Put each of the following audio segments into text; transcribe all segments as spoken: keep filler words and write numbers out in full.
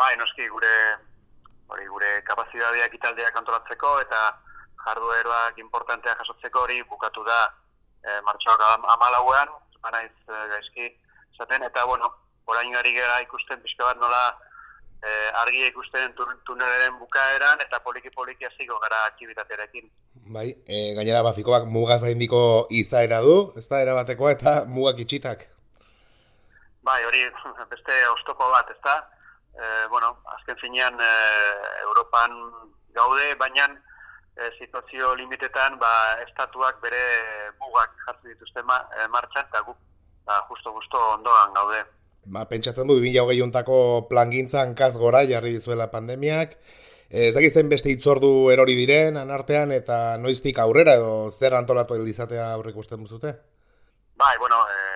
Bai, noski gure hori gure kapazitateak italdeak antolatzeko eta jarduerak importanteak jasotzeko hori bukatu da e, martxoak hamalauean, banaiz e, gaizki zaten, eta bueno, orain ari gara ikusten pixka bat nola e, argia ikusten tunelaren bukaeran eta poliki-poliki hasiko gara aktibitatearekin. Bai, e, gainera bafikoak mugaz gaindiko izaera du, ez da erabatekoa eta mugak itxitak. Bai, hori beste oztopo bat, ez da? E, bueno, azken finean e, Europan gaude, baina e, situazio limitetan ba, estatuak bere mugak jartzen dituzte ma, e, martxan, eta guk ba, justo-justo ondoan gaude. Ba, pentsatzen du, bi mila hogei hontako plangintzan kaz gora jarri dizuela pandemiak, ez dakizen beste hitzordu erori diren, anartean, eta noiztik aurrera, edo zer antolatu izatea aurre ikusten duzute? Bai, bueno, e,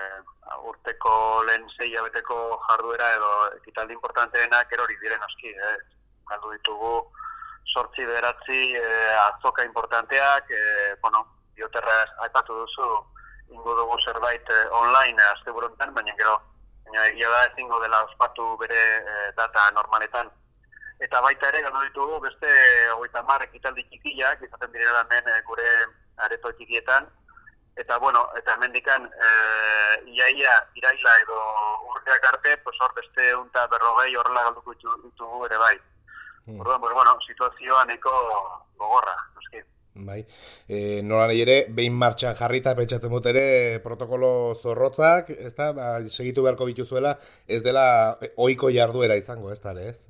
urteko lehen sei hilabeteko jarduera edo ekitaldi importanteenak erori diren aski, eh? Galdu ditugu sortzi bederatzi eh, azoka importanteak, eh, bueno, bioterra aipatu duzu, ingo dugu zerbait eh, online azte burontan, baina gero, baina egia da ezingo dela ospatu bere eh, data normaletan. Eta baita ere, galdu ditugu beste hogeita hamar ekitaldi txikiak, izaten direla hemen eh, gure areto txikietan, eta bueno, eta hemendikan eh, iaia iraila edo urteak arte, pues hor beste unta berrogei horrela galduko ditugu ere bai. Hmm. Orduan, pues, bueno, situazioa nahiko gogorra, noski. Bai, e, nola nahi ere, behin martxan jarrita pentsatzen dut ere protokolo zorrotzak, ez da, ba, segitu beharko bituzuela, ez dela ohiko jarduera izango, ez da, ez?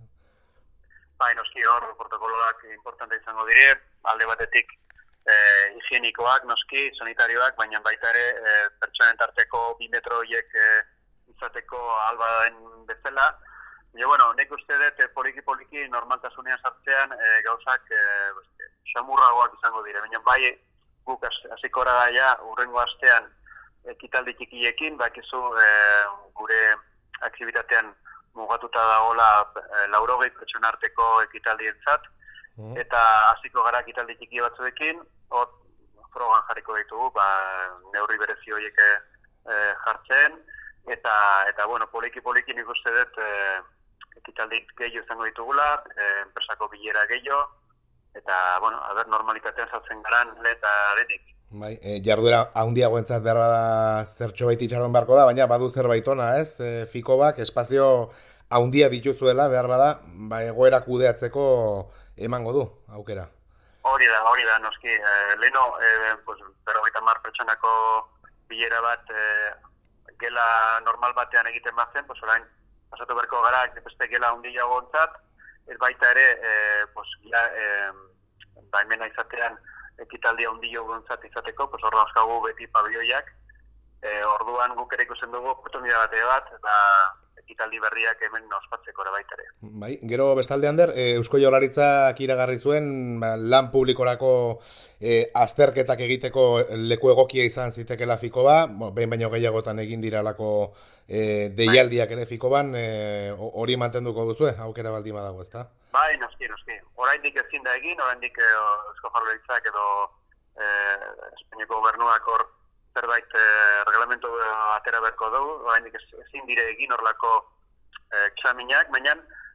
Bai, noski hor protokoloak importante izango dire, alde batetik Eh, higienikoak, noski, sanitarioak, baina baita ere eh, pertsonen tarteko bi metro horiek eh, izateko alba den bezala. Baina, bueno, nik uste dut eh, poliki-poliki normaltasunean sartzean eh, gauzak eh, xamurragoak izango dire. Baina bai, guk hasiko gara ja, urrengo astean ekitaldi txikiekin, bakizu eh, gure aktibitatean mugatuta dagoela eh, laurogei pertsona arteko ekitaldientzat, eta hasiko gara ekitaldi txiki batzuekin, hor frogan jarriko ditugu, ba, neurri berezi horiek e, jartzen, eta, eta bueno, poliki-poliki nik uste dut e, ekitaldi gehiago izango ditugula, e, enpresako bilera gehiago, eta, bueno, a ber, normalitatean sartzen garan eta denik. Bai, e, jarduera handiagoentzat behar da zertxo baita itxaron beharko da, baina badu zerbait ona, ez? E, Fikobak espazio handia dituzuela behar da, ba, egoera kudeatzeko emango du, aukera. Hori da, hori da, noski. Eh, Leno, eh, pues, berrogeita hamar pertsonako bilera bat eh, gela normal batean egiten bazen, pues, orain, pasatu berko gara, beste gela handia gontzat, ez baita ere, eh, pues, ja, eh, baimena izatean ekitaldi handia gontzat izateko, pues, horra oskagu beti pabilloiak, eh, orduan guk ere ikusten dugu oportunidade bat, eta ekitaldi berriak hemen ospatzeko ere baita ere. Bai, gero bestaldean der, e, Eusko Jaurlaritzak iragarri zuen ba, lan publikorako e, azterketak egiteko leku egokia izan zitekela Fikoba, bo, behin baino gehiagotan egin diralako e, deialdiak ere Fikoban, hori e, mantenduko duzue, aukera baldin badago, ezta? Bai, noski, noski. Oraindik ezin da egin, oraindik e, Eusko Jaurlaritzak edo e, Espainiako gobernuak hor zerbait eh, reglamentu atera berko dugu, oraindik ezin dire egin horlako eh, examinak, baina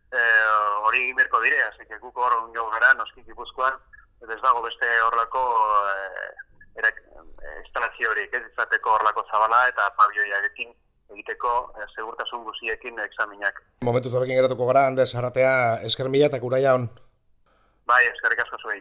hori eh, egin berko dire, así que guk hor ongo gara, noski Gipuzkoan, ez dago beste horlako eh, instalazio horiek, ez izateko horlako zabala eta pabioiarekin egiteko eh, segurtasun guziekin examinak. Momentuz horrekin geratuko gara, Ander Sarratea, esker mila eta kuraia hon. Bai, eskerrik asko zuei.